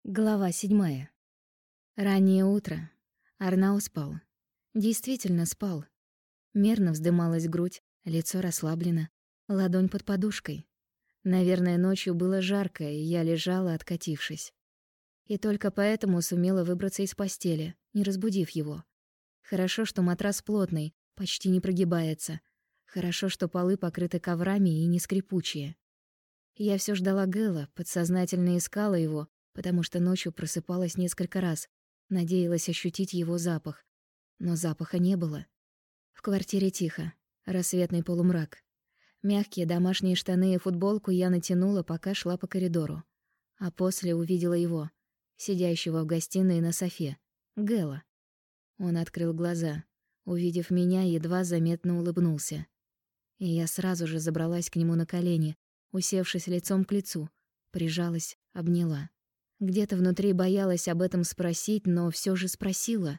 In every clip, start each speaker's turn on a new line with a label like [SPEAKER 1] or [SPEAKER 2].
[SPEAKER 1] Глава 7. Раннее утро. Арнау спал. Действительно спал. Мерно вздымалась грудь, лицо расслаблено, ладонь под подушкой. Наверное, ночью было жарко, и я лежала, откатившись. И только поэтому сумела выбраться из постели, не разбудив его. Хорошо, что матрас плотный, почти не прогибается. Хорошо, что полы покрыты коврами и не скрипучие. Я все ждала Гэла, подсознательно искала его, потому что ночью просыпалась несколько раз, надеялась ощутить его запах. Но запаха не было. В квартире тихо, рассветный полумрак. Мягкие домашние штаны и футболку я натянула, пока шла по коридору. А после увидела его, сидящего в гостиной на софе, Гэла. Он открыл глаза, увидев меня, едва заметно улыбнулся. И я сразу же забралась к нему на колени, усевшись лицом к лицу, прижалась, обняла. Где-то внутри боялась об этом спросить, но все же спросила.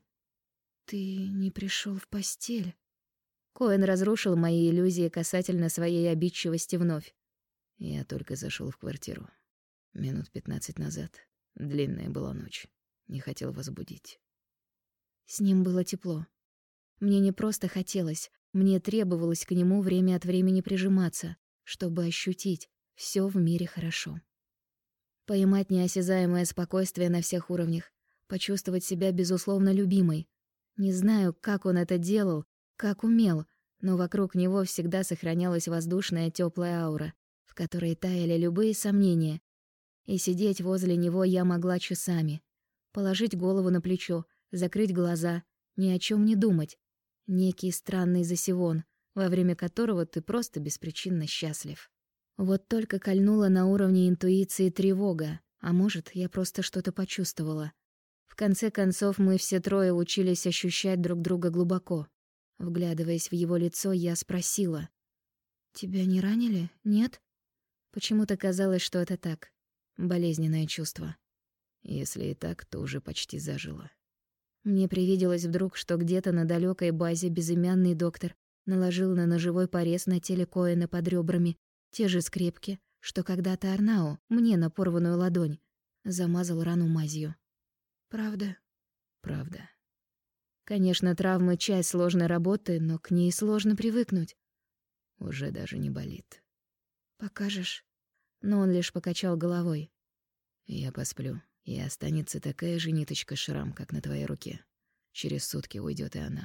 [SPEAKER 1] «Ты не пришел в постель?» Коэн разрушил мои иллюзии касательно своей обидчивости вновь.
[SPEAKER 2] Я только зашел в квартиру. Минут 15 назад. Длинная была ночь. Не хотел вас будить.
[SPEAKER 1] С ним было тепло. Мне не просто хотелось, мне требовалось к нему время от времени прижиматься, чтобы ощутить, все в мире хорошо. Поймать неосязаемое спокойствие на всех уровнях, почувствовать себя безусловно любимой. Не знаю, как он это делал, как умел, но вокруг него всегда сохранялась воздушная тёплая аура, в которой таяли любые сомнения. И сидеть возле него я могла часами. Положить голову на плечо, закрыть глаза, ни о чём не думать. Некий странный засевон, во время которого ты просто беспричинно счастлив. Вот только кольнула на уровне интуиции тревога, а может, я просто что-то почувствовала. В конце концов, мы все трое учились ощущать друг друга глубоко. Вглядываясь в его лицо, я спросила: «Тебя не ранили? Нет?» Почему-то казалось, что это так. Болезненное чувство.
[SPEAKER 2] Если и так, то уже почти зажило.
[SPEAKER 1] Мне привиделось вдруг, что где-то на далекой базе безымянный доктор наложил на ножевой порез на теле Коэна под ребрами те же скрепки, что когда-то Арнау, мне на порванную ладонь, замазал рану мазью. «Правда?»
[SPEAKER 2] Правда.
[SPEAKER 1] Конечно, травма — часть сложной работы, но к ней сложно привыкнуть.
[SPEAKER 2] Уже даже не болит.
[SPEAKER 1] «Покажешь?» Но он лишь покачал головой.
[SPEAKER 2] Я посплю, и останется такая же ниточка-шрам, как на твоей руке. Через сутки уйдет и она.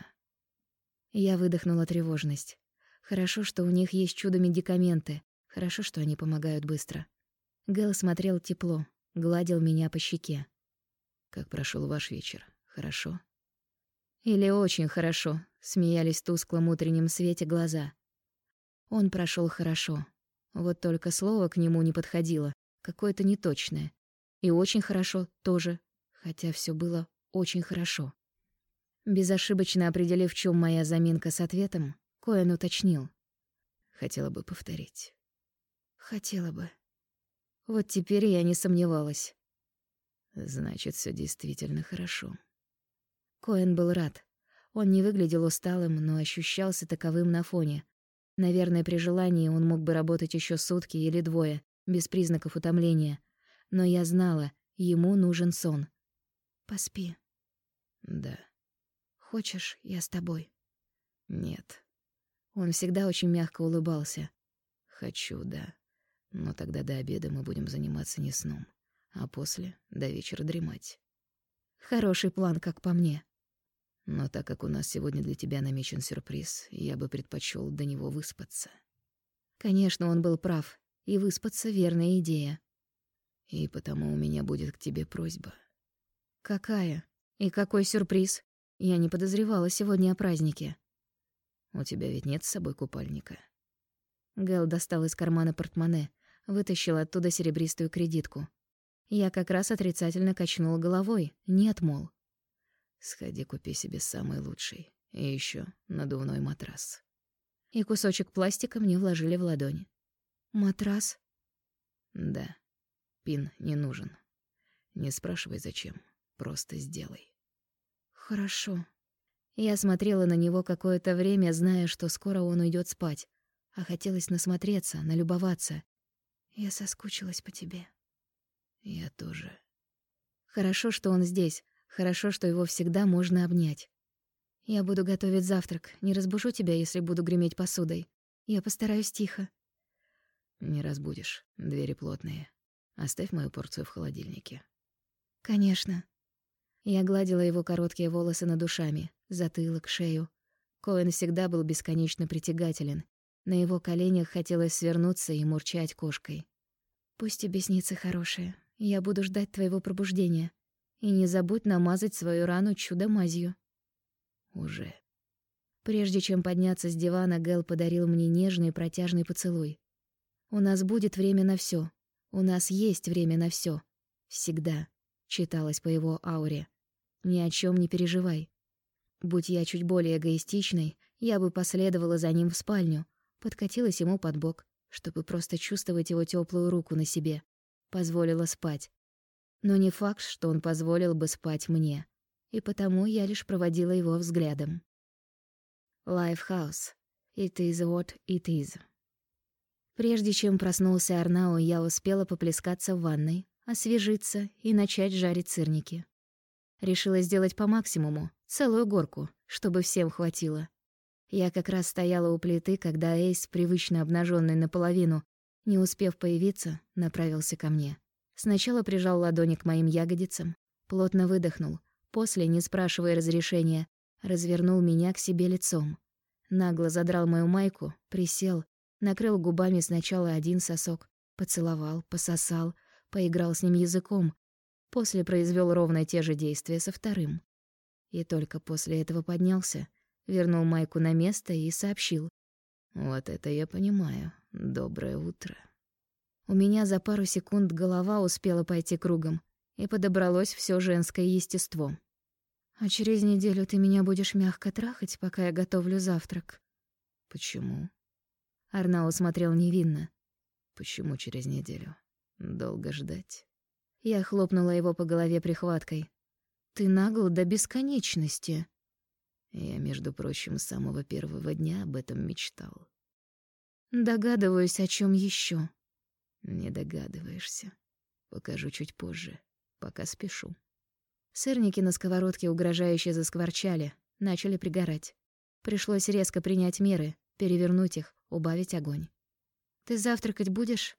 [SPEAKER 1] Я выдохнула тревожность. Хорошо, что у них есть чудо-медикаменты. Хорошо, что они помогают быстро. Гэл смотрел тепло, гладил меня по щеке.
[SPEAKER 2] Как прошел ваш вечер? Хорошо?
[SPEAKER 1] Или очень хорошо, смеялись в тусклом утреннем свете глаза. Он прошел хорошо. Вот только слово к нему не подходило, какое-то неточное. И очень хорошо тоже, хотя все было очень хорошо. Безошибочно определив, в чем моя заминка с ответом, Коэн уточнил.
[SPEAKER 2] Хотела бы повторить.
[SPEAKER 1] Хотела бы. Вот теперь я не сомневалась.
[SPEAKER 2] Значит, все действительно хорошо.
[SPEAKER 1] Коэн был рад. Он не выглядел усталым, но ощущался таковым на фоне. Наверное, при желании он мог бы работать еще сутки или двое, без признаков утомления. Но я знала, ему нужен сон. «Поспи».
[SPEAKER 2] Да.
[SPEAKER 1] «Хочешь, я с тобой?»
[SPEAKER 2] Нет.
[SPEAKER 1] Он всегда очень мягко улыбался.
[SPEAKER 2] Хочу, да. Но тогда до обеда мы будем заниматься не сном, а после до вечера дремать.
[SPEAKER 1] Хороший план, как по мне.
[SPEAKER 2] Но так как у нас сегодня для тебя намечен сюрприз, я бы предпочел до него выспаться.
[SPEAKER 1] Конечно, он был прав, и выспаться — верная идея.
[SPEAKER 2] И потому у меня будет к тебе просьба.
[SPEAKER 1] Какая? И какой сюрприз? Я не подозревала сегодня о празднике.
[SPEAKER 2] У тебя ведь нет с собой купальника?
[SPEAKER 1] Гэл достал из кармана портмоне, вытащил оттуда серебристую кредитку. Я как раз отрицательно качнула головой. Нет, мол.
[SPEAKER 2] Сходи, купи себе самый лучший. И еще надувной матрас.
[SPEAKER 1] И кусочек пластика мне вложили в ладонь. Матрас?
[SPEAKER 2] Да. Пин не нужен. Не спрашивай, зачем. Просто сделай.
[SPEAKER 1] Хорошо. Я смотрела на него какое-то время, зная, что скоро он уйдет спать. А хотелось насмотреться, налюбоваться. Я соскучилась по тебе.
[SPEAKER 2] Я тоже.
[SPEAKER 1] Хорошо, что он здесь. Хорошо, что его всегда можно обнять. Я буду готовить завтрак. Не разбужу тебя, если буду греметь посудой. Я постараюсь тихо.
[SPEAKER 2] Не разбудишь. Двери плотные. Оставь мою порцию в холодильнике.
[SPEAKER 1] Конечно. Я гладила его короткие волосы над ушами, затылок, шею. Коэн всегда был бесконечно притягателен. На его коленях хотелось свернуться и мурчать кошкой. Пусть тебе снится хорошее. Я буду ждать твоего пробуждения. И не забудь намазать свою рану чудо-мазью.
[SPEAKER 2] Уже.
[SPEAKER 1] Прежде чем подняться с дивана, Гэл подарил мне нежный протяжный поцелуй. У нас будет время на всё. У нас есть время на всё. Всегда. Читалось по его ауре. Ни о чём не переживай. Будь я чуть более эгоистичной, я бы последовала за ним в спальню, подкатилась ему под бок, чтобы просто чувствовать его тёплую руку на себе. Позволила спать. Но не факт, что он позволил бы спать мне. И потому я лишь проводила его взглядом. Lifehouse. It is what it is. Прежде чем проснулся Арнао, я успела поплескаться в ванной, освежиться и начать жарить сырники. Решила сделать по максимуму, целую горку, чтобы всем хватило. Я как раз стояла у плиты, когда Эйс, привычно обнажённый наполовину, не успев появиться, направился ко мне. Сначала прижал ладони к моим ягодицам, плотно выдохнул, после, не спрашивая разрешения, развернул меня к себе лицом. Нагло задрал мою майку, присел, накрыл губами сначала один сосок, поцеловал, пососал, поиграл с ним языком, после произвёл ровно те же действия со вторым. И только после этого поднялся, вернул майку на место и сообщил:
[SPEAKER 2] «Вот это я понимаю. Доброе утро».
[SPEAKER 1] У меня за пару секунд голова успела пойти кругом, и подобралось всё женское естество. «А через неделю ты меня будешь мягко трахать, пока я готовлю завтрак?»
[SPEAKER 2] «Почему?»
[SPEAKER 1] Арнао смотрел невинно.
[SPEAKER 2] «Почему через неделю? Долго ждать?»
[SPEAKER 1] Я хлопнула его по голове прихваткой. «Ты нагл до бесконечности».
[SPEAKER 2] Я, между прочим, с самого первого дня об этом мечтал.
[SPEAKER 1] «Догадываюсь, о чём ещё».
[SPEAKER 2] Не догадываешься. Покажу чуть позже, пока спешу.
[SPEAKER 1] Сырники на сковородке угрожающе заскворчали, начали пригорать. Пришлось резко принять меры, перевернуть их, убавить огонь. «Ты завтракать будешь?»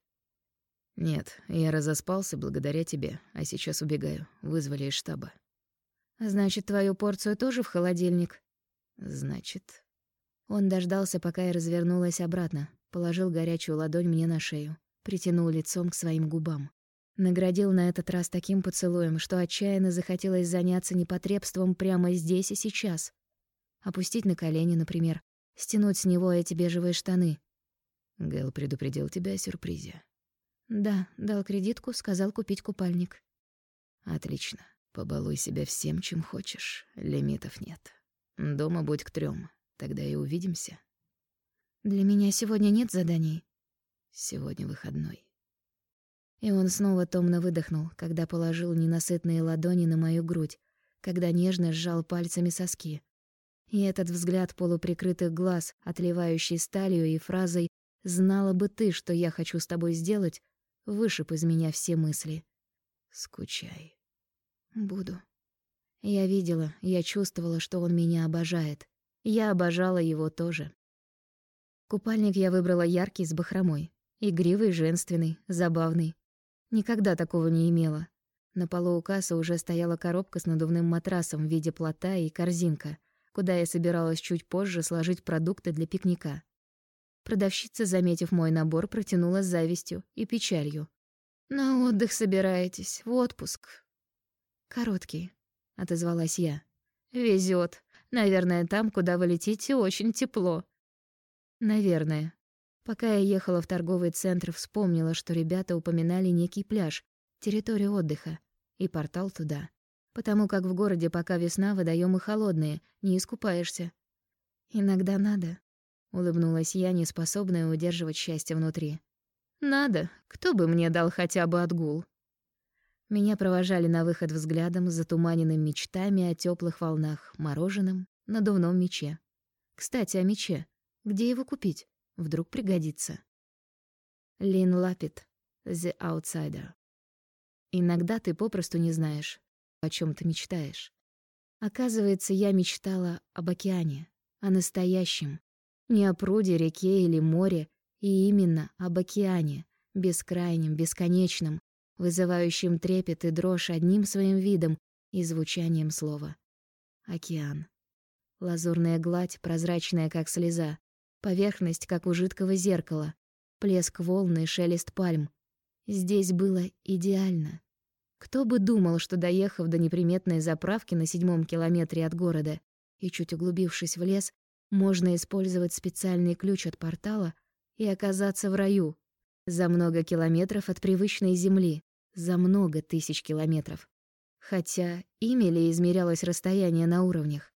[SPEAKER 2] «Нет, я разоспался благодаря тебе, а сейчас убегаю. Вызвали из штаба».
[SPEAKER 1] «Значит, твою порцию тоже в холодильник?»
[SPEAKER 2] «Значит...»
[SPEAKER 1] Он дождался, пока я развернулась обратно, положил горячую ладонь мне на шею, притянул лицом к своим губам. Наградил на этот раз таким поцелуем, что отчаянно захотелось заняться непотребством прямо здесь и сейчас. Опустить на колени, например, стянуть с него эти бежевые штаны.
[SPEAKER 2] Гэл предупредил тебя о сюрпризе.
[SPEAKER 1] Да, дал кредитку, сказал купить купальник.
[SPEAKER 2] Отлично. Побалуй себя всем, чем хочешь. Лимитов нет. Дома будь к 3, тогда и увидимся.
[SPEAKER 1] Для меня сегодня нет заданий.
[SPEAKER 2] Сегодня выходной.
[SPEAKER 1] И он снова томно выдохнул, когда положил ненасытные ладони на мою грудь, когда нежно сжал пальцами соски. И этот взгляд полуприкрытых глаз, отливающий сталью и фразой «Знала бы ты, что я хочу с тобой сделать», вышиб из меня все мысли.
[SPEAKER 2] Скучай.
[SPEAKER 1] Буду. Я видела, я чувствовала, что он меня обожает. Я обожала его тоже. Купальник я выбрала яркий, с бахромой. Игривый, женственный, забавный. Никогда такого не имела. На полу у кассы уже стояла коробка с надувным матрасом в виде плота и корзинка, куда я собиралась чуть позже сложить продукты для пикника. Продавщица, заметив мой набор, протянула с завистью и печалью. «На отдых собираетесь, в отпуск?» «Короткий», — отозвалась я. «Везёт. Наверное, там, куда вы летите, очень тепло». «Наверное». Пока я ехала в торговый центр, вспомнила, что ребята упоминали некий пляж, территорию отдыха, и портал туда. Потому как в городе пока весна, водоёмы холодные, не искупаешься. «Иногда надо», — улыбнулась я, неспособная удерживать счастье внутри. «Надо. Кто бы мне дал хотя бы отгул?» Меня провожали на выход взглядом с затуманенным мечтами о тёплых волнах, мороженом, надувном мече. Кстати, о мече. Где его купить? Вдруг пригодится. Лин Лапит, The Outsider. Иногда ты попросту не знаешь, о чем ты мечтаешь. Оказывается, я мечтала об океане, о настоящем. Не о пруде, реке или море, и именно об океане, бескрайнем, бесконечном, вызывающем трепет и дрожь одним своим видом и звучанием слова. Океан. Лазурная гладь, прозрачная, как слеза, поверхность, как у жидкого зеркала, плеск волн и шелест пальм. Здесь было идеально. Кто бы думал, что, доехав до неприметной заправки на 7-м километре от города и чуть углубившись в лес, можно использовать специальный ключ от портала и оказаться в раю, за много километров от привычной земли, за много тысяч километров. Хотя ими ли измерялось расстояние на уровнях?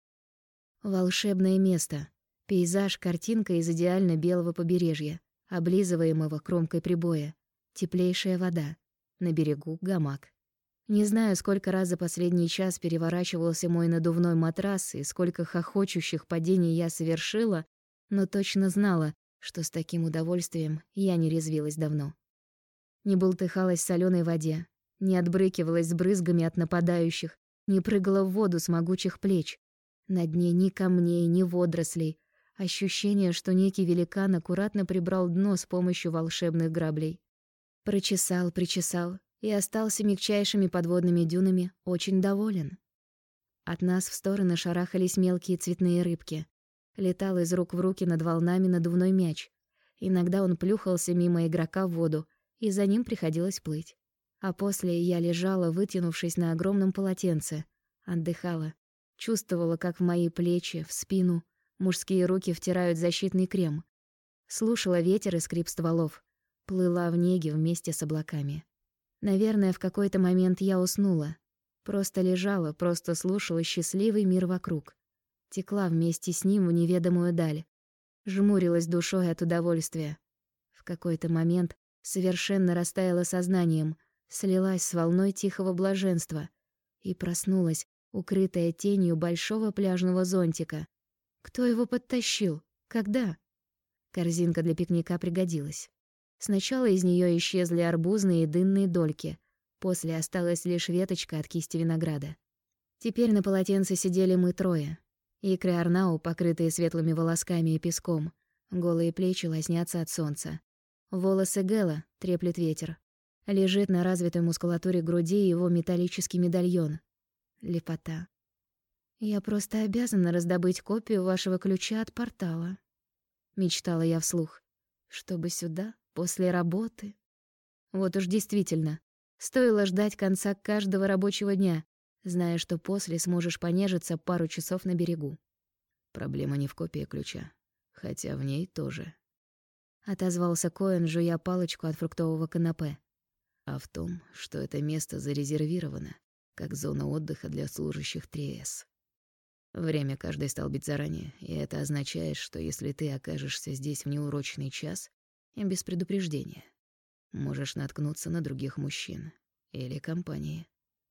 [SPEAKER 1] Волшебное место. Пейзаж, картинка из идеально белого побережья, облизываемого кромкой прибоя. Теплейшая вода. На берегу гамак. Не знаю, сколько раз за последний час переворачивался мой надувной матрас и сколько хохочущих падений я совершила, но точно знала, что с таким удовольствием я не резвилась давно. Не бултыхалась в солёной воде, не отбрыкивалась с брызгами от нападающих, не прыгала в воду с могучих плеч. На дне ни камней, ни водорослей. Ощущение, что некий великан аккуратно прибрал дно с помощью волшебных граблей. Причесал и остался мягчайшими подводными дюнами очень доволен. От нас в стороны шарахались мелкие цветные рыбки. Летал из рук в руки над волнами надувной мяч. Иногда он плюхался мимо игрока в воду, и за ним приходилось плыть. А после я лежала, вытянувшись на огромном полотенце, отдыхала, чувствовала, как в мои плечи, в спину мужские руки втирают защитный крем. Слушала ветер и скрип стволов, плыла в неге вместе с облаками. Наверное, в какой-то момент я уснула. Просто лежала, просто слушала счастливый мир вокруг. Текла вместе с ним в неведомую даль. Жмурилась душой от удовольствия. В какой-то момент совершенно растаяла сознанием, слилась с волной тихого блаженства и проснулась, укрытая тенью большого пляжного зонтика. Кто его подтащил? Когда? Корзинка для пикника пригодилась. Сначала из нее исчезли арбузные и дынные дольки, после осталась лишь веточка от кисти винограда. Теперь на полотенце сидели мы трое. Икры Арнау, покрытые светлыми волосками и песком, голые плечи лоснятся от солнца. Волосы Гэла треплет ветер. Лежит на развитой мускулатуре груди его металлический медальон. Лепота. «Я просто обязана раздобыть копию вашего ключа от портала», — мечтала я вслух. «Чтобы сюда, после работы». Вот уж действительно, стоило ждать конца каждого рабочего дня, зная, что после сможешь понежиться пару часов на берегу.
[SPEAKER 2] Проблема не в копии ключа, хотя в ней тоже.
[SPEAKER 1] Отозвался Коэн, жуя палочку от фруктового канапе.
[SPEAKER 2] А в том, что это место зарезервировано как зона отдыха для служащих 3С. Время каждый стал бить заранее, и это означает, что если ты окажешься здесь в неурочный час и без предупреждения, можешь наткнуться на других мужчин или компании.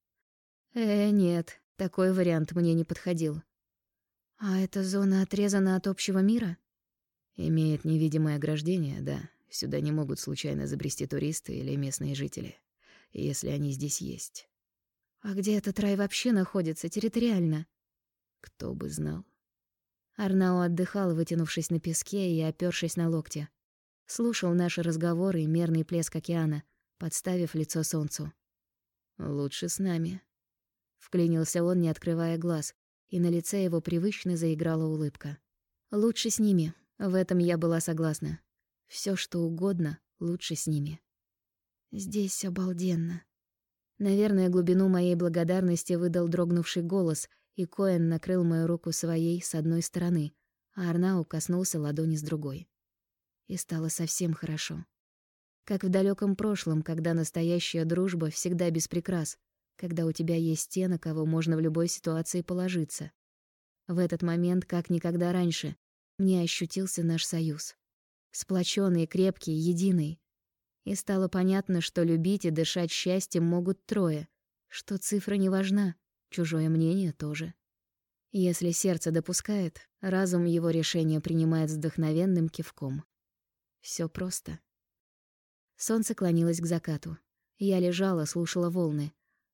[SPEAKER 1] Нет, такой вариант мне не подходил. А эта зона отрезана от общего мира?
[SPEAKER 2] Имеет невидимое ограждение, да. Сюда не могут случайно забрести туристы или местные жители, если они здесь есть.
[SPEAKER 1] А где этот рай вообще находится территориально?
[SPEAKER 2] Кто бы знал.
[SPEAKER 1] Арнау отдыхал, вытянувшись на песке и опёршись на локти. Слушал наши разговоры и мерный плеск океана, подставив лицо солнцу.
[SPEAKER 2] «Лучше с нами»,
[SPEAKER 1] — вклинился он, не открывая глаз, и на лице его привычно заиграла улыбка. «Лучше с ними, в этом я была согласна. Всё, что угодно, лучше с ними. Здесь обалденно». Наверное, глубину моей благодарности выдал дрогнувший голос, и Коэн накрыл мою руку своей с одной стороны, а Арнау коснулся ладони с другой. И стало совсем хорошо. Как в далеком прошлом, когда настоящая дружба всегда без прикрас, когда у тебя есть те, на кого можно в любой ситуации положиться. В этот момент, как никогда раньше, мне ощутился наш союз. Сплочённый, крепкий, единый. И стало понятно, что любить и дышать счастьем могут трое, что цифра не важна, чужое мнение тоже. Если сердце допускает, разум его решение принимает с вдохновенным кивком. Всё просто. Солнце клонилось к закату. Я лежала, слушала волны.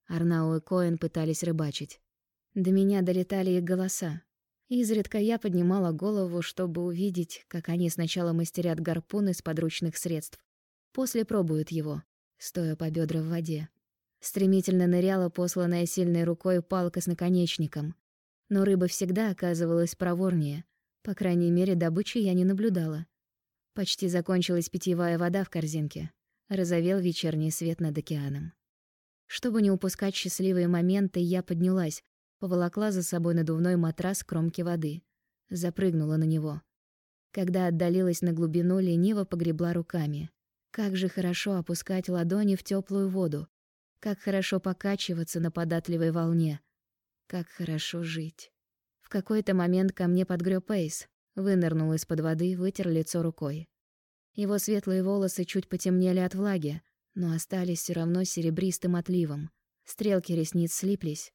[SPEAKER 1] Арнау и Коэн пытались рыбачить. До меня долетали их голоса. Изредка я поднимала голову, чтобы увидеть, как они сначала мастерят гарпун из подручных средств, после пробуют его, стоя по бедра в воде. Стремительно ныряла посланная сильной рукой палка с наконечником. Но рыба всегда оказывалась проворнее. По крайней мере, добычи я не наблюдала. Почти закончилась питьевая вода в корзинке. Розовел вечерний свет над океаном. Чтобы не упускать счастливые моменты, я поднялась, поволокла за собой надувной матрас к кромке воды. Запрыгнула на него. Когда отдалилась на глубину, лениво погребла руками. Как же хорошо опускать ладони в теплую воду. Как хорошо покачиваться на податливой волне. Как хорошо жить. В какой-то момент ко мне подгрёб Эйс, вынырнул из-под воды, вытер лицо рукой. Его светлые волосы чуть потемнели от влаги, но остались все равно серебристым отливом. Стрелки ресниц слиплись.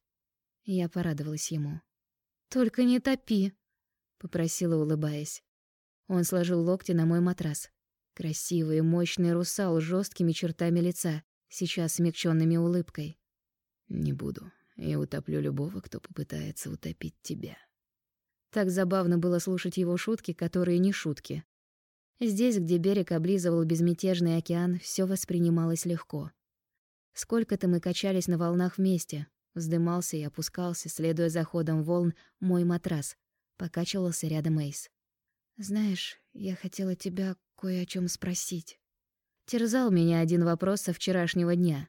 [SPEAKER 1] Я порадовалась ему. «Только не топи!» — попросила, улыбаясь. Он сложил локти на мой матрас. Красивый, мощный русал с жесткими чертами лица, сейчас смягченными улыбкой.
[SPEAKER 2] «Не буду. Я утоплю любого, кто попытается утопить тебя».
[SPEAKER 1] Так забавно было слушать его шутки, которые не шутки. Здесь, где берег облизывал безмятежный океан, все воспринималось легко. Сколько-то мы качались на волнах вместе. Вздымался и опускался, следуя за ходом волн, мой матрас. Покачивался рядом Эйс. «Знаешь, я хотела тебя кое о чем спросить». Терзал меня один вопрос со вчерашнего дня.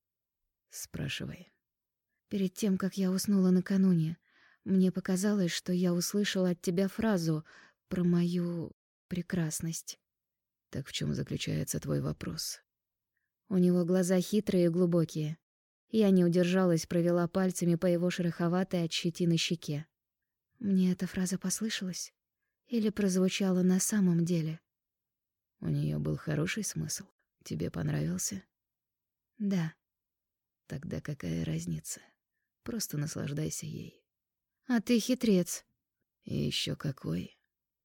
[SPEAKER 2] «Спрашивай».
[SPEAKER 1] Перед тем, как я уснула накануне, мне показалось, что я услышала от тебя фразу про мою прекрасность.
[SPEAKER 2] Так в чем заключается твой вопрос?
[SPEAKER 1] У него глаза хитрые и глубокие. Я не удержалась, провела пальцами по его шероховатой от щетины щеке. Мне эта фраза послышалась? Или прозвучала на самом деле?
[SPEAKER 2] У нее был хороший смысл. Тебе понравился?
[SPEAKER 1] Да.
[SPEAKER 2] Тогда какая разница? Просто наслаждайся ей.
[SPEAKER 1] А ты хитрец.
[SPEAKER 2] И еще какой.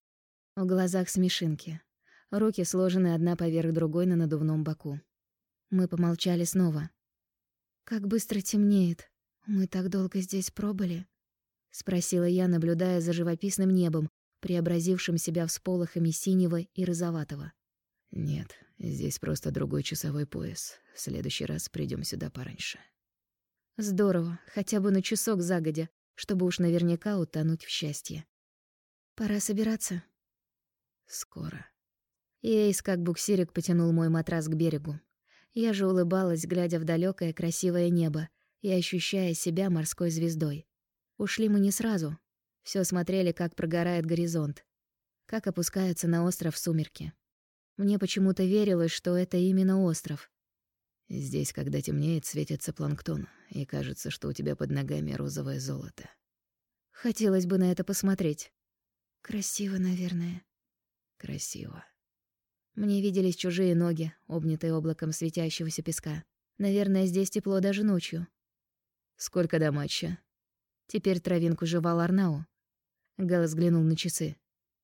[SPEAKER 1] В глазах смешинки. Руки сложены одна поверх другой на надувном боку. Мы помолчали снова. «Как быстро темнеет. Мы так долго здесь пробыли?» — спросила я, наблюдая за живописным небом, преобразившим себя всполохами синего и розоватого.
[SPEAKER 2] «Нет, здесь просто другой часовой пояс. В следующий раз придем сюда пораньше».
[SPEAKER 1] «Здорово, хотя бы на часок загодя, чтобы уж наверняка утонуть в счастье. Пора собираться».
[SPEAKER 2] «Скоро».
[SPEAKER 1] И Эйс, как буксирик, потянул мой матрас к берегу. Я же улыбалась, глядя в далёкое красивое небо и ощущая себя морской звездой. Ушли мы не сразу. Всё смотрели, как прогорает горизонт, как опускаются на остров сумерки. Мне почему-то верилось, что это именно остров.
[SPEAKER 2] Здесь, когда темнеет, светится планктон, и кажется, что у тебя под ногами розовое золото.
[SPEAKER 1] Хотелось бы на это посмотреть. Красиво, наверное.
[SPEAKER 2] Красиво.
[SPEAKER 1] Мне виделись чужие ноги, обнятые облаком светящегося песка. Наверное, здесь тепло даже ночью.
[SPEAKER 2] Сколько до матча?
[SPEAKER 1] Теперь травинку жевал Арнау. Гал взглянул на часы.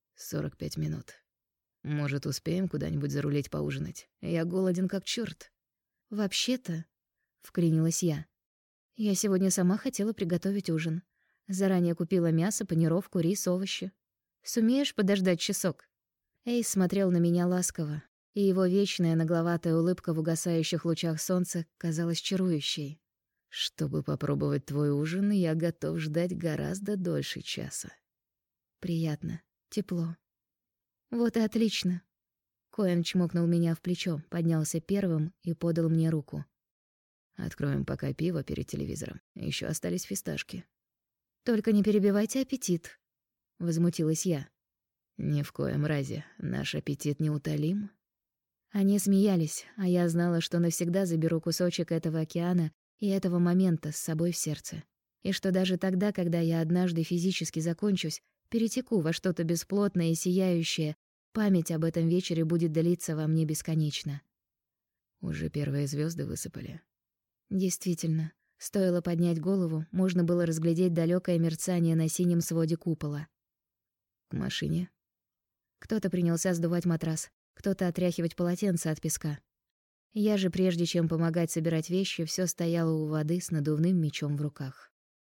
[SPEAKER 2] 45 минут. Может, успеем куда-нибудь зарулить поужинать? Я голоден как чёрт.
[SPEAKER 1] Вообще-то, вклинилась я сегодня сама хотела приготовить ужин. Заранее купила мясо, панировку, рис, овощи. Сумеешь подождать часок? Эйс смотрел на меня ласково, и его вечная нагловатая улыбка в угасающих лучах солнца казалась чарующей.
[SPEAKER 2] Чтобы попробовать твой ужин, я готов ждать гораздо дольше часа.
[SPEAKER 1] Приятно, тепло. Вот и отлично. Коэн чмокнул меня в плечо, поднялся первым и подал мне руку.
[SPEAKER 2] Откроем пока пиво перед телевизором. Еще остались фисташки.
[SPEAKER 1] Только не перебивайте аппетит, возмутилась я.
[SPEAKER 2] Ни в коем разе. Наш аппетит неутолим.
[SPEAKER 1] Они смеялись, а я знала, что навсегда заберу кусочек этого океана и этого момента с собой в сердце. И что даже тогда, когда я однажды физически закончусь, перетеку во что-то бесплотное и сияющее, память об этом вечере будет длиться во мне бесконечно.
[SPEAKER 2] Уже первые звезды высыпали.
[SPEAKER 1] Действительно, стоило поднять голову, можно было разглядеть далёкое мерцание на синем своде купола.
[SPEAKER 2] К машине.
[SPEAKER 1] Кто-то принялся сдувать матрас, кто-то отряхивать полотенце от песка. Я же, прежде чем помогать собирать вещи, все стояла у воды с надувным мечом в руках.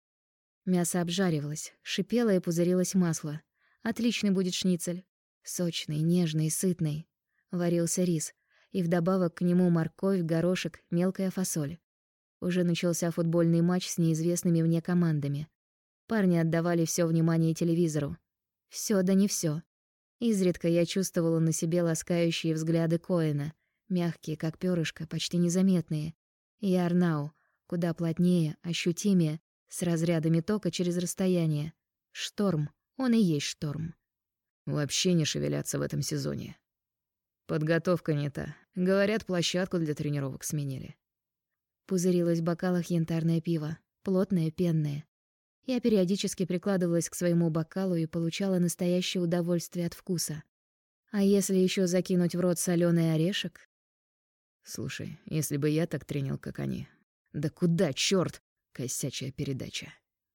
[SPEAKER 1] Мясо обжаривалось, шипело и пузырилось масло. Отличный будет шницель. Сочный, нежный, сытный. Варился рис, и вдобавок к нему морковь, горошек, мелкая фасоль. Уже начался футбольный матч с неизвестными мне командами. Парни отдавали все внимание телевизору. Все да не все. Изредка я чувствовала на себе ласкающие взгляды Коэна, мягкие, как перышко, почти незаметные. И Арнау, куда плотнее, ощутимее, с разрядами тока через расстояние. Шторм, он и есть шторм.
[SPEAKER 2] Вообще не шевелятся в этом сезоне. Подготовка не та. Говорят, площадку для тренировок сменили.
[SPEAKER 1] Пузырилось в бокалах янтарное пиво, плотное, пенное. Я периодически прикладывалась к своему бокалу и получала настоящее удовольствие от вкуса. А если еще закинуть в рот солёный орешек?
[SPEAKER 2] Слушай, если бы я так тренил, как они. Да куда, чёрт? Косячая передача.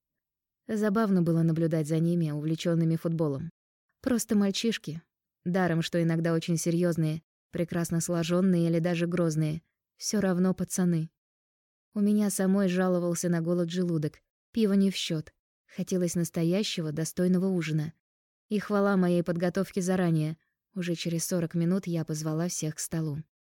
[SPEAKER 1] Забавно было наблюдать за ними, увлечёнными футболом. Просто мальчишки. Даром, что иногда очень серьёзные, прекрасно сложённые или даже грозные. Всё равно пацаны. У меня самой жаловался на голод желудок. Пиво не в счёт. Хотелось настоящего, достойного ужина. И хвала моей подготовке заранее. Уже через 40 минут я позвала всех к столу.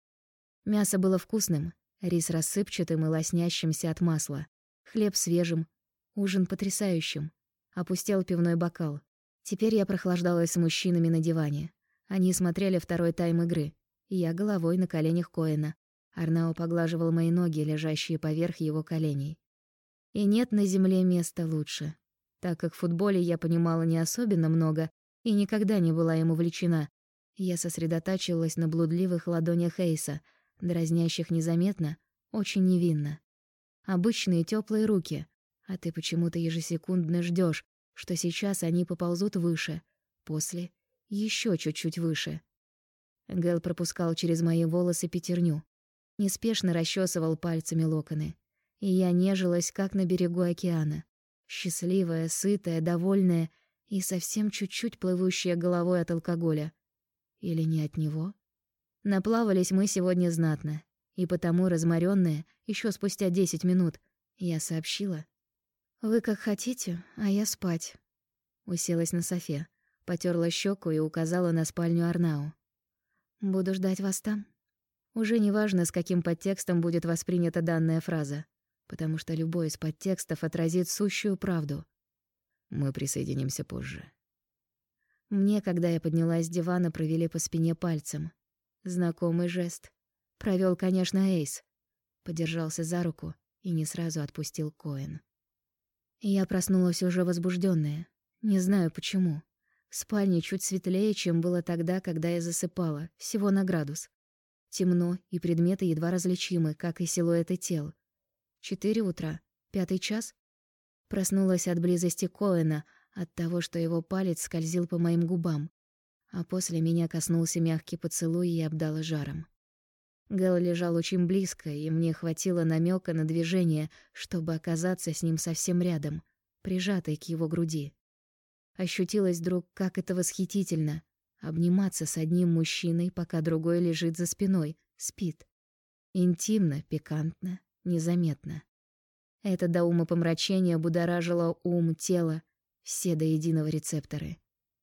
[SPEAKER 1] Мясо было вкусным, рис рассыпчатым и лоснящимся от масла, хлеб свежим, ужин потрясающим. Опустел пивной бокал. Теперь я прохлаждалась с мужчинами на диване. Они смотрели второй тайм игры. Я головой на коленях Коэна. Арнао поглаживал мои ноги, лежащие поверх его коленей. И нет на земле места лучше. Так как в футболе я понимала не особенно много и никогда не была им увлечена, я сосредотачивалась на блудливых ладонях Эйса, дразнящих незаметно, очень невинно. Обычные тёплые руки, а ты почему-то ежесекундно ждёшь, что сейчас они поползут выше, после — ещё чуть-чуть выше. Гэл пропускал через мои волосы пятерню, неспешно расчесывал пальцами локоны, и я нежилась, как на берегу океана, счастливая, сытая, довольная и совсем чуть-чуть плывущая головой от алкоголя. Или не от него? Наплавались мы сегодня знатно, и потому, разморённая, ещё спустя 10 минут, я сообщила: «Вы как хотите, а я спать». Уселась на софе, потёрла щеку и указала на спальню Арнау. «Буду ждать вас там». Уже не важно, с каким подтекстом будет воспринята данная фраза, потому что любой из подтекстов отразит сущую правду.
[SPEAKER 2] Мы присоединимся позже.
[SPEAKER 1] Мне, когда я поднялась с дивана, провели по спине пальцем. Знакомый жест. Провёл, конечно, Эйс. Подержался за руку и не сразу отпустил Коэн. Я проснулась уже возбуждённая. Не знаю почему. В спальне чуть светлее, чем было тогда, когда я засыпала, всего на градус. Темно, и предметы едва различимы, как и силуэты тел. 4 утра, 5 час. Проснулась от близости Коэна, от того, что его палец скользил по моим губам, а после меня коснулся мягкий поцелуй и обдало жаром. Гэл лежал очень близко, и мне хватило намёка на движение, чтобы оказаться с ним совсем рядом, прижатой к его груди. Ощутилось вдруг, как это восхитительно — обниматься с одним мужчиной, пока другой лежит за спиной, спит. Интимно, пикантно, незаметно. Это до умопомрачения будоражило ум, тело, все до единого рецепторы.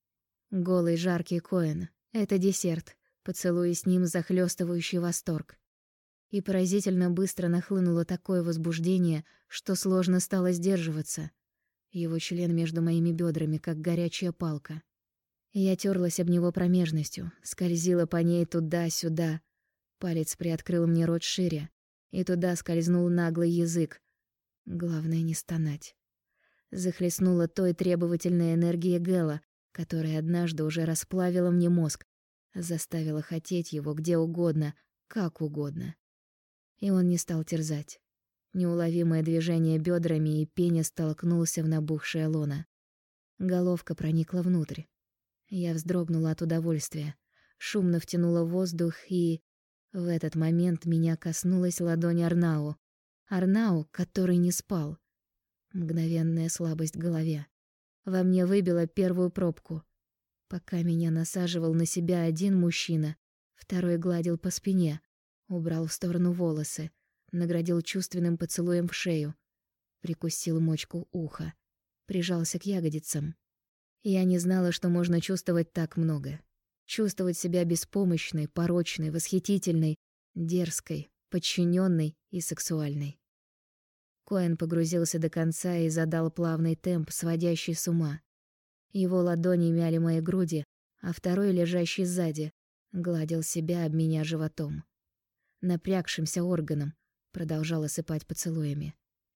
[SPEAKER 1] Голый жаркий Коэн — это десерт, поцелуй с ним захлёстывающий восторг. И поразительно быстро нахлынуло такое возбуждение, что сложно стало сдерживаться. Его член между моими бёдрами, как горячая палка. Я тёрлась об него промежностью, скользила по ней туда-сюда. Палец приоткрыл мне рот шире, и туда скользнул наглый язык. Главное не стонать. Захлестнула той требовательной энергией Гэла, которая однажды уже расплавила мне мозг, заставила хотеть его где угодно, как угодно. И он не стал терзать. Неуловимое движение бёдрами, и пеня столкнулся в набухшее лоно. Головка проникла внутрь. Я вздрогнула от удовольствия, шумно втянула воздух, и в этот момент меня коснулась ладонь Арнау. Арнау, который не спал. Мгновенная слабость в голове. Во мне выбила первую пробку. Пока меня насаживал на себя один мужчина, второй гладил по спине. Убрал в сторону волосы, наградил чувственным поцелуем в шею, прикусил мочку уха, прижался к ягодицам. Я не знала, что можно чувствовать так много. Чувствовать себя беспомощной, порочной, восхитительной, дерзкой, подчиненной и сексуальной. Коэн погрузился до конца и задал плавный темп, сводящий с ума. Его ладони мяли мои груди, а второй, лежащий сзади, гладил себя об меня животом. Напрягшимся органом продолжал осыпать поцелуями.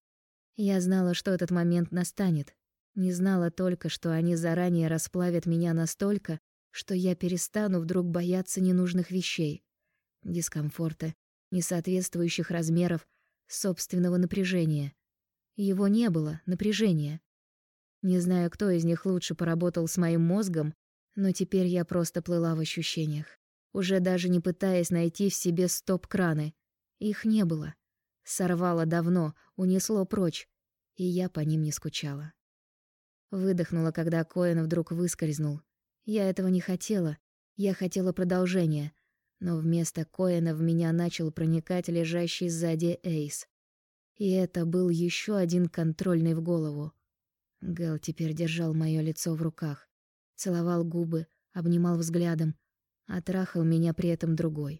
[SPEAKER 1] Я знала, что этот момент настанет. Не знала только, что они заранее расплавят меня настолько, что я перестану вдруг бояться ненужных вещей, дискомфорта, несоответствующих размеров, собственного напряжения. Его не было, напряжения. Не знаю, кто из них лучше поработал с моим мозгом, но теперь я просто плыла в ощущениях, уже даже не пытаясь найти в себе стоп-краны. Их не было. Сорвало давно, унесло прочь, и я по ним не скучала. Выдохнула, когда Коэн вдруг выскользнул. Я этого не хотела. Я хотела продолжения. Но вместо Коэна в меня начал проникать лежащий сзади Эйс. И это был еще один контрольный в голову. Гэл теперь держал мое лицо в руках. Целовал губы, обнимал взглядом, а трахал меня при этом другой.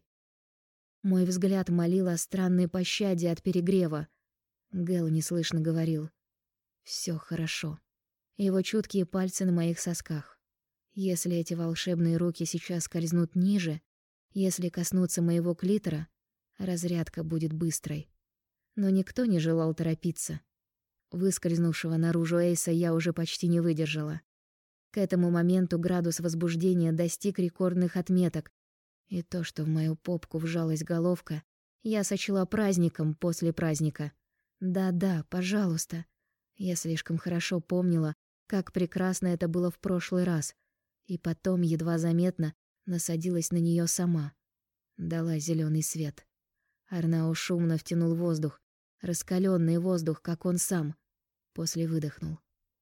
[SPEAKER 1] Мой взгляд молил о странной пощаде от перегрева. Гэл неслышно говорил: «Всё хорошо». Его чуткие пальцы на моих сосках. Если эти волшебные руки сейчас скользнут ниже, если коснутся моего клитора, разрядка будет быстрой. Но никто не желал торопиться. Выскользнувшего наружу Эйса я уже почти не выдержала. К этому моменту градус возбуждения достиг рекордных отметок, и то, что в мою попку вжалась головка, я сочла праздником после праздника. Да-да, пожалуйста. Я слишком хорошо помнила, как прекрасно это было в прошлый раз, и потом, едва заметно, насадилась на нее сама. Дала зеленый свет. Арнао шумно втянул воздух, раскаленный воздух, как он сам. После выдохнул.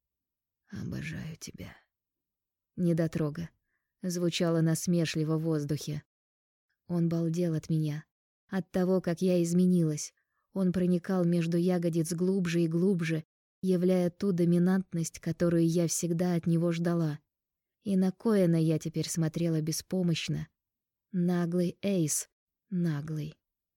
[SPEAKER 1] «Обожаю тебя». Недотрога. Звучало насмешливо в воздухе. Он балдел от меня, от того, как я изменилась. Он проникал между ягодиц глубже и глубже, являя ту доминантность, которую я всегда от него ждала. И на Коэна я теперь смотрела беспомощно. Наглый Эйс, наглый.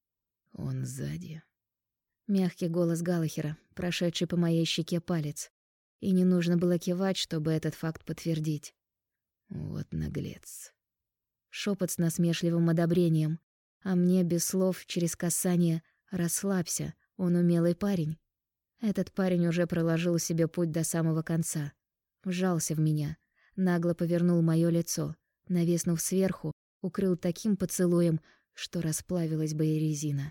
[SPEAKER 1] Он сзади. Мягкий голос Галлахера, прошедший по моей щеке палец. И не нужно было кивать, чтобы этот факт подтвердить. Вот наглец. Шепот с насмешливым одобрением, а мне без слов через касание: «Расслабься, он умелый парень». Этот парень уже проложил себе путь до самого конца. Вжался в меня, нагло повернул моё лицо, нависнув сверху, укрыл таким поцелуем, что расплавилась бы и резина.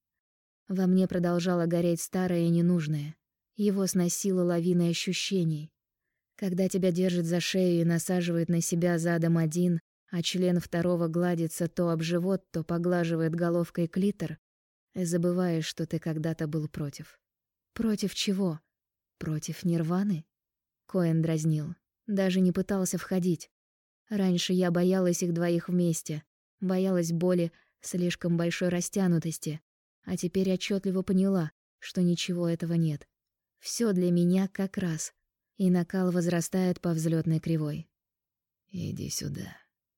[SPEAKER 1] Во мне продолжало гореть старое и ненужное. Его сносило лавиной ощущений. Когда тебя держит за шею и насаживает на себя задом один, а член второго гладится то об живот, то поглаживает головкой клитор, забываешь, что ты когда-то был против. Против чего? Против нирваны? Коэн дразнил. Даже не пытался входить. Раньше я боялась их двоих вместе. Боялась боли, слишком большой растянутости. А теперь отчетливо поняла, что ничего этого нет. Все для меня как раз. И накал возрастает по взлетной кривой. «Иди сюда».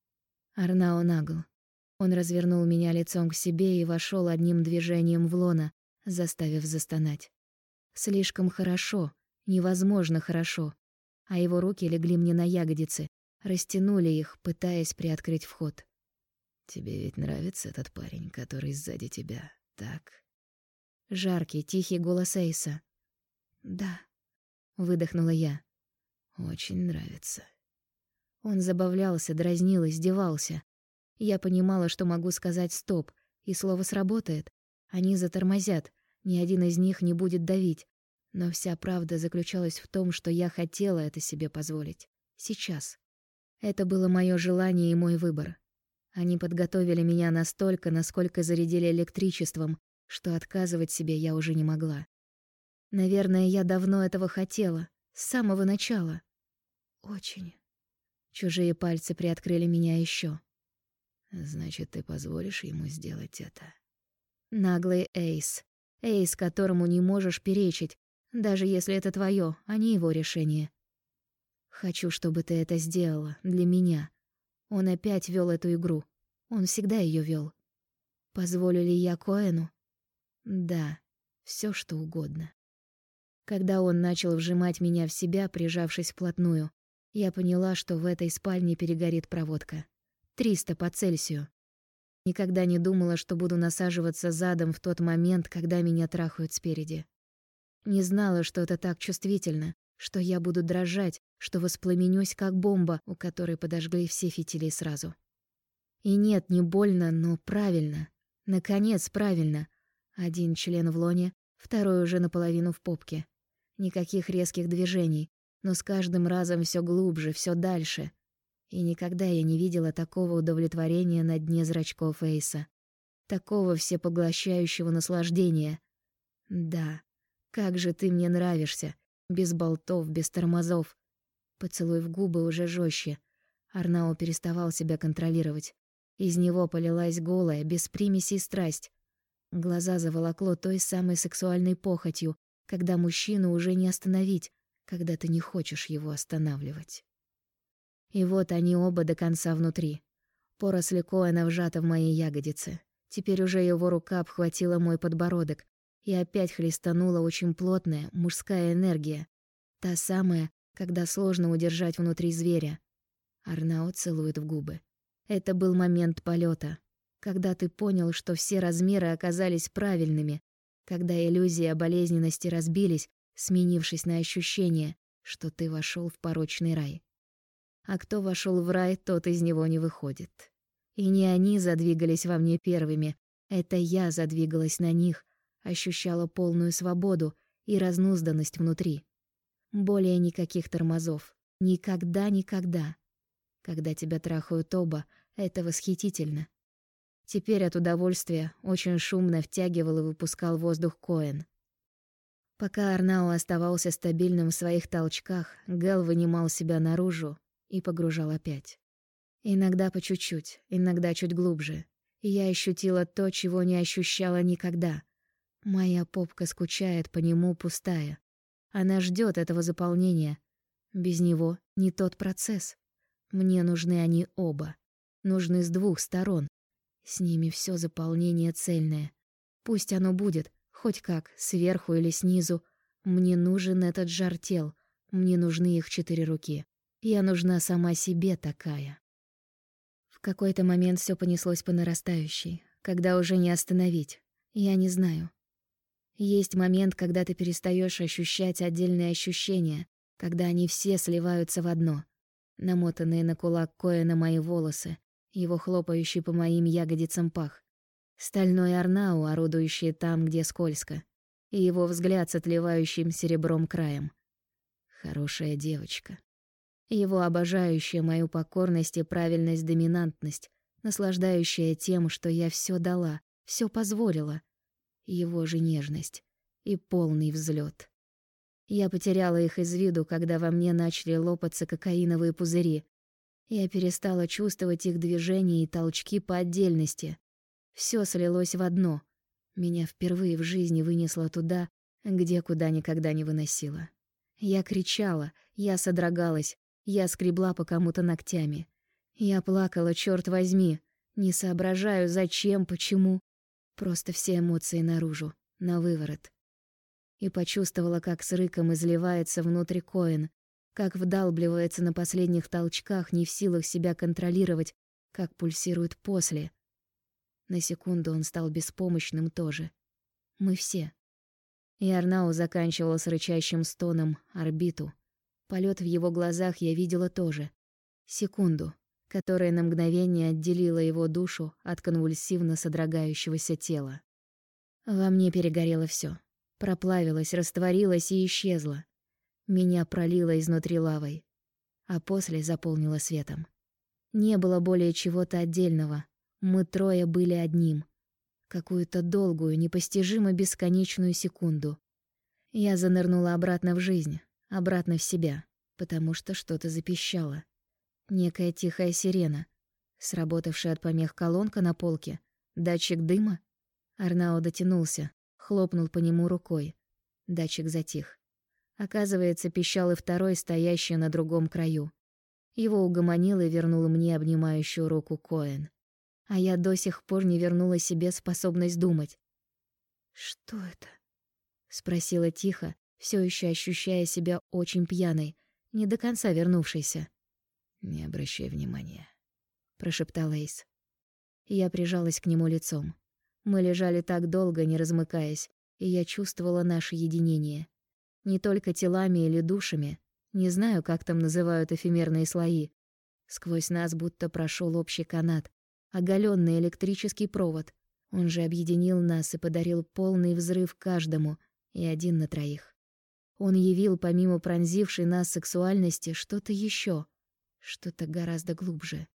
[SPEAKER 1] Арнао нагл. Он развернул меня лицом к себе и вошел одним движением в лоно, заставив застонать. Слишком хорошо, невозможно хорошо. А его руки легли мне на ягодицы, растянули их, пытаясь приоткрыть вход. «Тебе ведь нравится этот парень, который сзади тебя, так?» Жаркий, тихий голос Эйса. «Да», — выдохнула я. «Очень нравится». Он забавлялся, дразнил, издевался. Я понимала, что могу сказать «стоп», и слово сработает. Они затормозят, ни один из них не будет давить. Но вся правда заключалась в том, что я хотела это себе позволить. Сейчас. Это было мое желание и мой выбор. Они подготовили меня настолько, насколько зарядили электричеством, что отказывать себе я уже не могла. Наверное, я давно этого хотела, с самого начала. Очень. Чужие пальцы приоткрыли меня еще. «Значит, ты позволишь ему сделать это?» Наглый Эйс. Эйс, которому не можешь перечить, даже если это твое, а не его решение. Хочу, чтобы ты это сделала для меня. Он опять вел эту игру. Он всегда ее вел. Позволю ли я Коэну? Да, все что угодно. Когда он начал вжимать меня в себя, прижавшись вплотную, я поняла, что в этой спальне перегорит проводка. 300 по Цельсию. Никогда не думала, что буду насаживаться задом в тот момент, когда меня трахают спереди. Не знала, что это так чувствительно, что я буду дрожать, что воспламенюсь, как бомба, у которой подожгли все фитили сразу. И нет, не больно, но правильно. Наконец, правильно. Один член в лоне, второй уже наполовину в попке. Никаких резких движений, но с каждым разом все глубже, все дальше. И никогда я не видела такого удовлетворения на дне зрачков Эйса. Такого всепоглощающего наслаждения. Да, как же ты мне нравишься. Без болтов, без тормозов. Поцелуй в губы уже жестче. Арнао переставал себя контролировать. Из него полилась голая, без примесей страсть. Глаза заволокло той самой сексуальной похотью, когда мужчину уже не остановить, когда ты не хочешь его останавливать. И вот они оба до конца внутри. Поросль Коэна вжата в мои ягодицы. Теперь уже его рука обхватила мой подбородок, и опять хлестанула очень плотная мужская энергия. Та самая, когда сложно удержать внутри зверя. Арнао целует в губы. Это был момент полета, когда ты понял, что все размеры оказались правильными, когда иллюзии болезненности разбились, сменившись на ощущение, что ты вошел в порочный рай. А кто вошел в рай, тот из него не выходит. И не они задвигались во мне первыми, это я задвигалась на них, ощущала полную свободу и разнузданность внутри. Более никаких тормозов. Никогда. Когда тебя трахают оба, это восхитительно. Теперь от удовольствия очень шумно втягивал и выпускал воздух Коэн. Пока Арнао оставался стабильным в своих толчках, Гэл вынимал себя наружу и погружал опять. Иногда по чуть-чуть, иногда чуть глубже. И я ощутила то, чего не ощущала никогда. Моя попка скучает по нему, пустая. Она ждет этого заполнения. Без него не тот процесс. Мне нужны они оба. Нужны с двух сторон. С ними все заполнение цельное. Пусть оно будет, хоть как, сверху или снизу. Мне нужен этот жар тел. Мне нужны их 4 руки. Я нужна сама себе такая. В какой-то момент все понеслось по нарастающей, когда уже не остановить. Я не знаю. Есть момент, когда ты перестаешь ощущать отдельные ощущения, когда они все сливаются в одно. Намотанные на кулак Коэна мои волосы, его хлопающий по моим ягодицам пах, стальной Арнао, орудующий там, где скользко, и его взгляд с отливающим серебром краем. Хорошая девочка. Его обожающая мою покорность и правильность-доминантность, наслаждающая тем, что я все дала, все позволила. Его же нежность и полный взлет. Я потеряла их из виду, когда во мне начали лопаться кокаиновые пузыри. Я перестала чувствовать их движения и толчки по отдельности. Все слилось в одно. Меня впервые в жизни вынесло туда, где куда никогда не выносило. Я кричала, я содрогалась, я скребла по кому-то ногтями. Я плакала, черт возьми, не соображаю, зачем, почему. Просто все эмоции наружу, на выворот. И почувствовала, как с рыком изливается внутрь Коэн, как вдалбливается на последних толчках, не в силах себя контролировать, как пульсирует после. На секунду он стал беспомощным тоже. Мы все. И Арнао заканчивал с рычащим стоном орбиту. Полет в его глазах я видела тоже. Секунду, которая на мгновение отделила его душу от конвульсивно содрогающегося тела. Во мне перегорело все, проплавилось, растворилось и исчезло. Меня пролило изнутри лавой, а после заполнило светом. Не было более чего-то отдельного. Мы трое были одним. Какую-то долгую, непостижимо бесконечную секунду. Я занырнула обратно в жизнь, обратно в себя, потому что что-то запищало. Некая тихая сирена, сработавшая от помех колонка на полке, датчик дыма. Арнао дотянулся, хлопнул по нему рукой. Датчик затих. Оказывается, пищал и второй, стоящий на другом краю. Его угомонил и вернул мне обнимающую руку Коэн. А я до сих пор не вернула себе способность думать. «Что это?» — спросила тихо, все еще ощущая себя очень пьяной, не до конца вернувшейся.
[SPEAKER 2] «Не обращай внимания»,
[SPEAKER 1] — прошептал Эйс. Я прижалась к нему лицом. Мы лежали так долго, не размыкаясь, и я чувствовала наше единение. Не только телами или душами, не знаю, как там называют эфемерные слои. Сквозь нас будто прошел общий канат, оголенный электрический провод. Он же объединил нас и подарил полный взрыв каждому, и один на троих. Он явил, помимо пронзившей нас сексуальности, что-то еще, что-то гораздо глубже.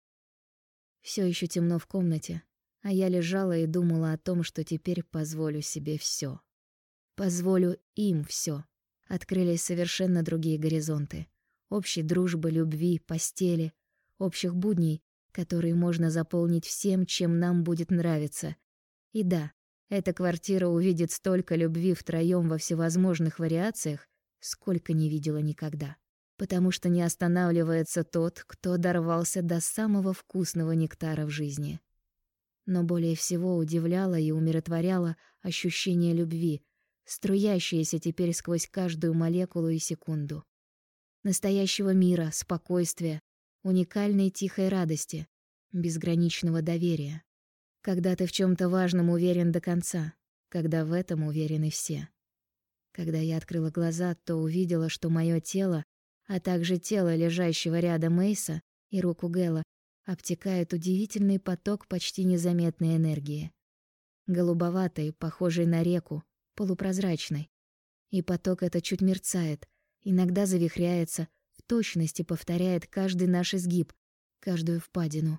[SPEAKER 1] Все еще темно в комнате, а я лежала и думала о том, что теперь позволю себе все. Позволю им все. Открылись совершенно другие горизонты. Общей дружбы, любви, постели, общих будней, которые можно заполнить всем, чем нам будет нравиться. И да, эта квартира увидит столько любви втроём во всевозможных вариациях, сколько не видела никогда. Потому что не останавливается тот, кто дорвался до самого вкусного нектара в жизни. Но более всего удивляло и умиротворяло ощущение любви, струящееся теперь сквозь каждую молекулу и секунду. Настоящего мира, спокойствия, уникальной тихой радости, безграничного доверия. Когда ты в чем-то важном уверен до конца, когда в этом уверены все. Когда я открыла глаза, то увидела, что мое тело, а также тело лежащего рядом Эйса и руку Гэла, обтекает удивительный поток почти незаметной энергии. Голубоватой, похожей на реку, полупрозрачной. И поток этот чуть мерцает, иногда завихряется, в точности повторяет каждый наш изгиб, каждую впадину.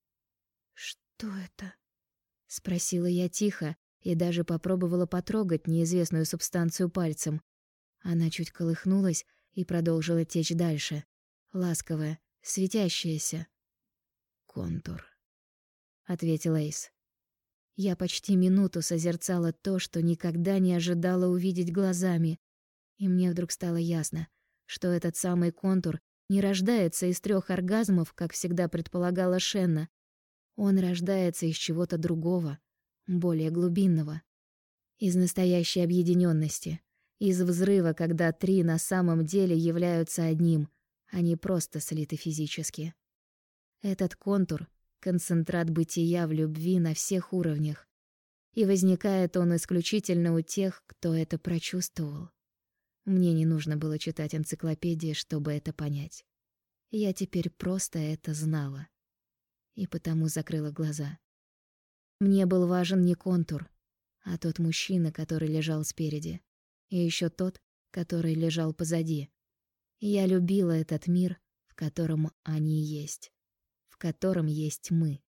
[SPEAKER 1] «Что это?» — спросила я тихо и даже попробовала потрогать неизвестную субстанцию пальцем. Она чуть колыхнулась и продолжила течь дальше, ласковая, светящаяся.
[SPEAKER 2] «Контур»,
[SPEAKER 1] — ответил Эйс. Я почти минуту созерцала то, что никогда не ожидала увидеть глазами, и мне вдруг стало ясно, что этот самый контур не рождается из 3 оргазмов, как всегда предполагала Шенна. Он рождается из чего-то другого, более глубинного. Из настоящей объединенности, из взрыва, когда 3 на самом деле являются одним, а не просто слиты физически. Этот контур — концентрат бытия в любви на всех уровнях. И возникает он исключительно у тех, кто это прочувствовал. Мне не нужно было читать энциклопедии, чтобы это понять. Я теперь просто это знала. И потому закрыла глаза. Мне был важен не контур, а тот мужчина, который лежал спереди, и еще тот, который лежал позади. Я любила этот мир, в котором они есть, в котором есть мы.